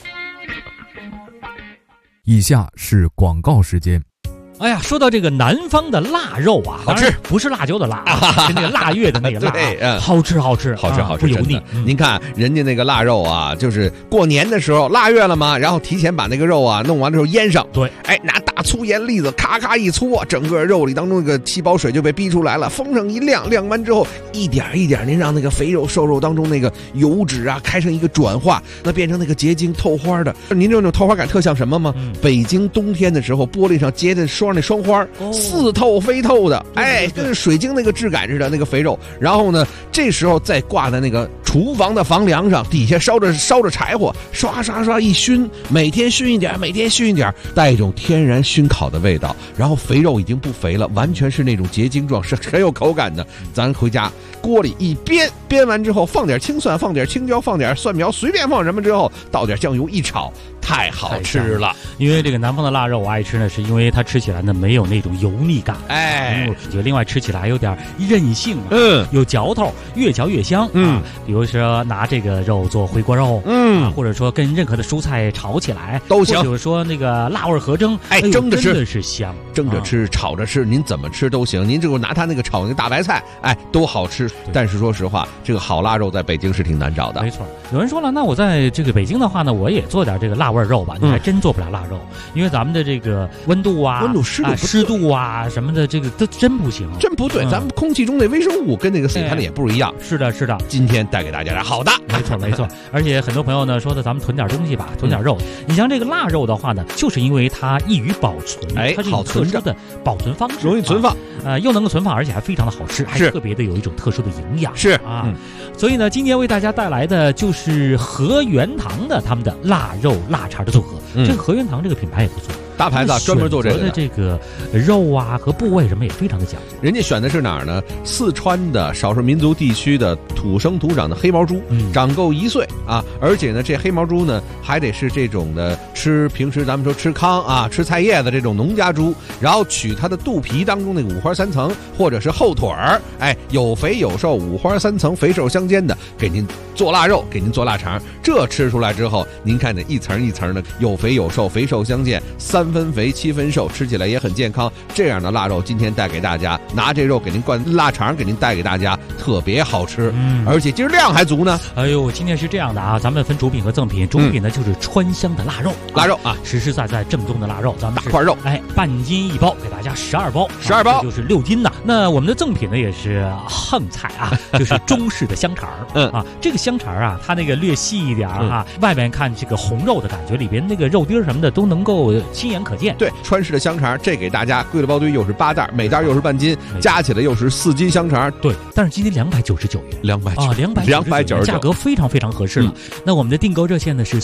以下是广告时间。 哎呀，说到这个南方的腊肉啊， 好吃， 不是辣椒的辣，是那个腊月的那个辣， 对， 好吃， 不油腻。 您看人家那个腊肉啊，就是过年的时候腊月了嘛，然后提前把那个肉啊弄完了之后腌上， 对， 拿大粗盐粒子咔咔一搓，整个肉里当中那个气泡水就被逼出来了，风上一晾，晾完之后一点一点，您让那个肥肉瘦肉当中那个油脂啊开成一个转化，那变成那个结晶透花的。您这种透花感特像什么吗？北京冬天的时候玻璃上结的那双花，似透非透的，跟水晶那个质感似的那个肥肉。然后呢，这时候再挂在那个厨房的房梁上，底下烧着柴火，刷刷刷一熏，每天熏一点，带一种天然熏烤的味道。然后肥肉已经不肥了，完全是那种结晶状，是很有口感的。咱回家锅里一煸完之后，放点青蒜，放点青椒，放点蒜苗，随便放什么之后，倒点酱油一炒，太好吃了。 因为这个南方的腊肉我爱吃呢，是因为它吃起来呢没有那种油腻感，就另外吃起来还有点韧性，有嚼头，越嚼越香，比如说拿这个肉做回锅肉，或者说跟任何的蔬菜炒起来都行， 或者说那个辣味合蒸， 蒸着吃真的是香， 蒸着吃，炒着吃，您怎么吃都行。您这个拿它那个炒那个大白菜，都好吃。但是说实话，这个好腊肉在北京是挺难找的。 没错，有人说了，那我在这个北京的话呢，我也做点这个辣味肉吧。你还真做不了腊肉，因为咱们的这个温度湿度啊什么的，这个都真不行， 真不对。咱们空气中的微生物跟那个死它的也不一样。 是的。 今天带给大家点好的， 没错。而且很多朋友呢说的，咱们囤点东西吧，囤点肉。你像这个腊肉的话呢，就是因为它易于保存，它是有特殊的保存方式， 容易存放， 又能够存放，而且还非常的好吃，还特别的有一种特殊的营养， 是啊。所以呢，今天为大家带来的就是和元堂的他们的腊肉腊肠的组合。这个和元堂这个品牌也不错， 大牌子专门做这个的。 这个肉啊和部位什么也非常的讲究。 人家选的是哪儿呢？四川的少数民族地区的土生土长的黑毛猪，长够1岁啊，而且呢，这黑毛猪呢还得是这种的平时咱们说吃糠啊、吃菜叶子这种农家猪，然后取它的肚皮当中那五花3层，或者是后腿儿，有肥有瘦，五花3层，肥瘦相间的，给您做腊肉，给您做腊肠。这吃出来之后，您看这一层一层的，有肥有瘦，肥瘦相间，3分肥7分瘦，吃起来也很健康。这样的腊肉今天带给大家，拿这肉给您灌腊肠，给您带给大家，特别好吃，而且今儿量还足呢。 哎呦，今天是这样的啊，咱们分主品和赠品，主品呢就是川香的腊肉啊，实实在在正宗的腊肉，咱们大块肉， 半斤1包，给大家12包 ，12包就是6斤呐。那我们的赠品呢也是横菜啊，就是中式的香肠这个香肠啊，它那个略细一点外面看这个红肉的感觉，里边那个肉丁什么的都能够亲眼可见。 对，川式的香肠，这给大家归了包堆，又是8袋，每袋又是半斤，加起来又是4斤香肠。 对，但是今天299元，299元，价格非常非常合适了。那我们的订购热线呢是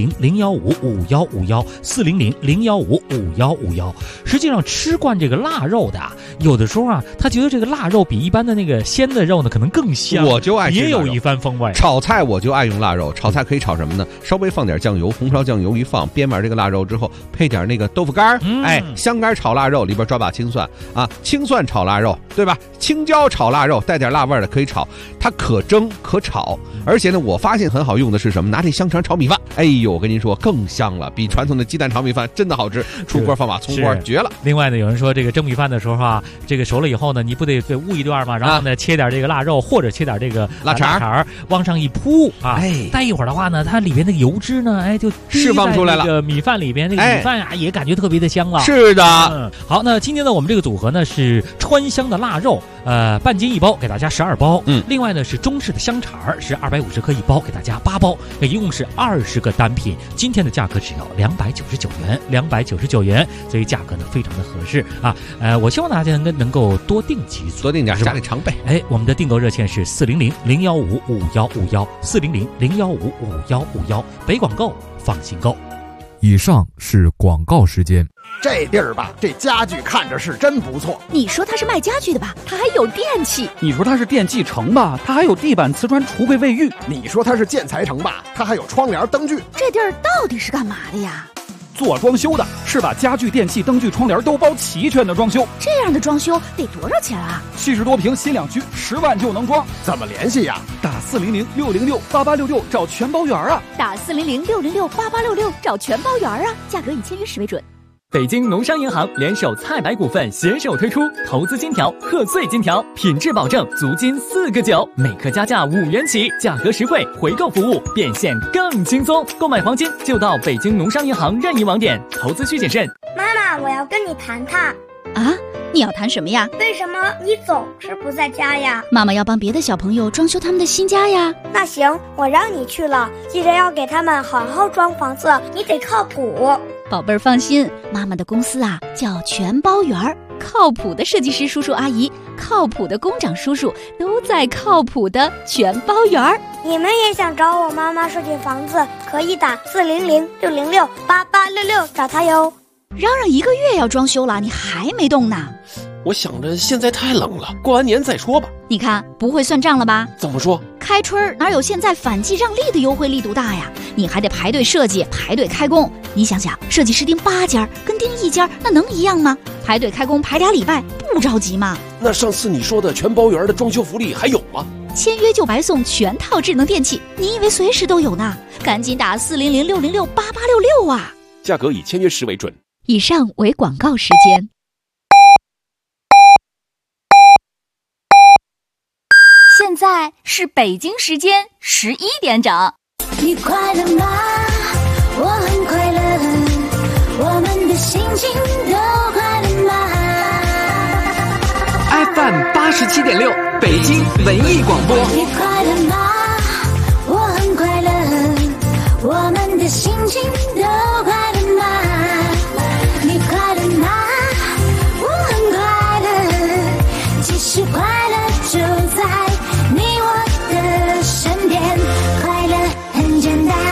400-015-5151，400-015-5151。实际上吃惯这个腊肉的有的时候啊，他觉得这个腊肉比一般的那个鲜的肉呢可能更香， 我就爱吃， 也有一番风味。 炒菜我就爱用腊肉，炒菜可以炒什么呢？稍微放点酱油，红烧酱油一放，煸完这个腊肉之后，配点那个豆腐干，香干炒腊肉，里边抓把青蒜啊，青蒜炒腊肉，对吧？青椒炒腊肉，带点辣味的可以炒，它可蒸可炒，而且呢，我发现很好用的是什么？拿这香肠炒米饭，哎呦，我跟您说更香了，比传统的鸡蛋炒米饭真的好吃。出锅放把葱花，绝了。 另外呢，有人说这个蒸米饭的时候啊，这个熟了以后呢，你不得煨一段吗？然后呢，切点这个腊肉，或者切点这个腊肠往上一铺啊，待一会儿的话呢，它里边那个油脂呢，就释放出来了。 这个米饭里边那个米饭呀，也感觉特别的香了。 是的， 好，那今天呢，我们这个组合呢是川香的腊肉，半斤1包，给大家12包。另外呢是中式的香肠，是250克1包，给大家8包，一共是20个单品。今天的价格只要299元，所以价格呢非常的合适啊。我希望大家能够多订几组， 多订点，家里常备。 我们的订购热线是400-015-5151，400-015-5151，北广购，放心购。 以上是广告时间。 这地儿吧，这家具看着是真不错。 你说它是卖家具的吧，它还有电器。 你说它是电器城吧，它还有地板、瓷砖、橱柜、卫浴。 你说它是建材城吧，它还有窗帘、灯具。 这地儿到底是干嘛的呀？ 做装修的，是把家具、电器、灯具、窗帘都包齐全的装修。 这样的装修得多少钱啊 ？70多平新两居，10万就能装。 怎么联系呀？ 打400-606-8866找全包圆啊！ 打400-606-8866找全包圆啊！价格以签约时为准。 北京农商银行联手菜百股份携手推出投资金条、贺岁金条，品质保证，足金4个9，每克加价5元起，价格实惠，回购服务变现更轻松。购买黄金就到北京农商银行任意网点，投资需谨慎。 妈妈，我要跟你谈谈。 啊，你要谈什么呀？ 为什么你总是不在家呀？ 妈妈要帮别的小朋友装修他们的新家呀。 那行，我让你去了，记得要给他们好好装房子，你得靠谱。 宝贝儿放心，妈妈的公司啊叫全包圆儿，靠谱的设计师叔叔阿姨，靠谱的工长叔叔都在靠谱的全包圆儿。 你们也想找我妈妈设计房子，可以打400-606-8866找她哟。 嚷嚷1个月要装修了，你还没动呢？ 我想着现在太冷了，过完年再说吧。 你看不会算账了吧？ 怎么说？ 开春哪有现在反季让利的优惠力度大呀？你还得排队设计，排队开工。你想想，设计师盯8家跟盯1家，那能一样吗？排队开工排2礼拜，不着急吗？ 那上次你说的全包圆的装修福利还有吗？ 签约就白送全套智能电器，你以为随时都有呢？赶紧打400-606-8866啊！ 价格以签约时为准。 以上为广告时间。 现在是北京时间11点整。 你快乐吗？我很快乐，我们的心情都快乐吗 ？FM 87.6，北京文艺广播。 你快乐吗？我很快乐，我们的心情都快乐吗？你快乐吗？我很快乐，其实快乐就在你我的身边，快乐很简单。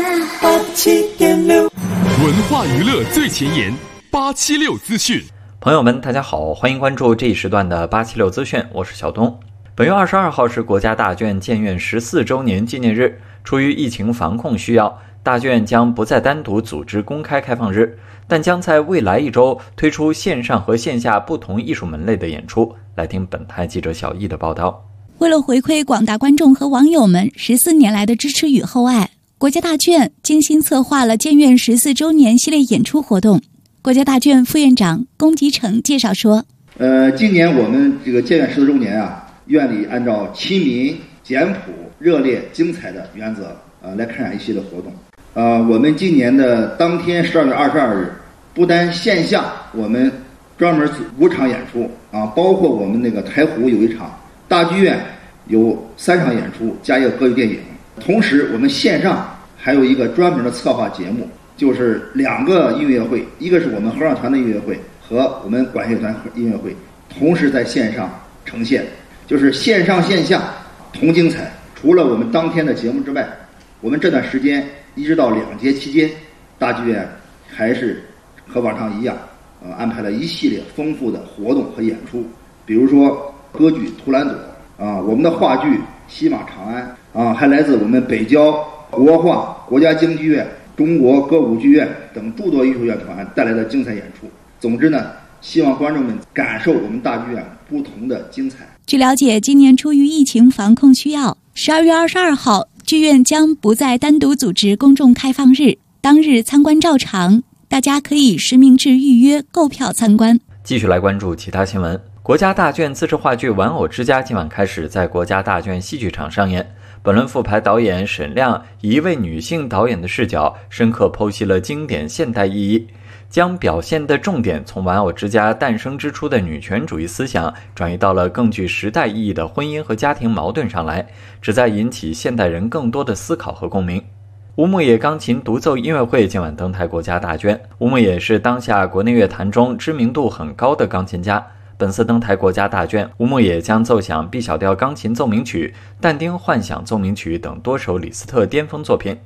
87.6，文化娱乐最前沿，876资讯。 朋友们，大家好，欢迎关注这一时段的876资讯，我是小东。本月22号是国家大卷建院14周年纪念日，出于疫情防控需要，大卷将不再单独组织公开开放日，但将在未来1周推出线上和线下不同艺术门类的演出。来听本台记者小易的报道。 为了回馈广大观众和网友们14年来的支持与厚爱，国家大卷精心策划了建院14周年系列演出活动。国家大卷副院长龚吉成介绍说， 今年我们这个建院14周年啊，院里按照亲民、简朴、热烈、精彩的原则来开展一系列活动。我们今年的当天12月22日，不单线下我们专门5场演出啊，包括我们那个台湖有1场，大剧院有3场演出加一个歌剧电影。同时我们线上还有一个专门的策划节目，就是2个音乐会，一个是我们合唱团的音乐会和我们管乐团音乐会同时在线上呈现，就是线上线下同精彩。除了我们当天的节目之外，我们这段时间一直到2节期间，大剧院还是和往常一样，安排了一系列丰富的活动和演出。比如说歌剧《图兰朵》啊，我们的话剧《西马长安》啊，还来自我们北郊国画、国家京剧院、中国歌舞剧院等诸多艺术院团带来的精彩演出。总之呢，希望观众们感受我们大剧院不同的精彩。 据了解，今年出于疫情防控需要，12月22号，剧院将不再单独组织公众开放日，当日参观照常，大家可以实名制预约购票参观。 继续来关注其他新闻。国家大卷自制话剧《玩偶之家》今晚开始在国家大卷戏剧场上演。本轮复排导演沈亮以一位女性导演的视角，深刻剖析了经典现代意义，将表现的重点从玩偶之家诞生之初的女权主义思想转移到了更具时代意义的婚姻和家庭矛盾上来，旨在引起现代人更多的思考和共鸣。吴牧野钢琴独奏音乐会今晚登台国家大卷。吴牧野是当下国内乐坛中知名度很高的钢琴家，本次登台国家大卷，吴牧野将奏响 B 小调钢琴奏鸣曲、但丁幻想奏鸣曲等多首李斯特巅峰作品。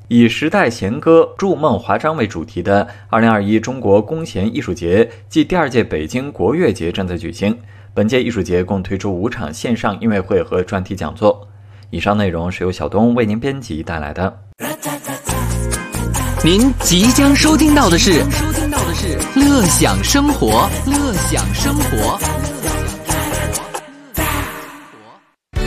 以时代弦歌筑梦华章为主题的2021中国弓弦艺术节暨第2届北京国乐节正在举行。本届艺术节共推出5场线上音乐会和专题讲座。以上内容是由小东为您编辑带来的。 您即将收听到的是乐享生活，乐享生活。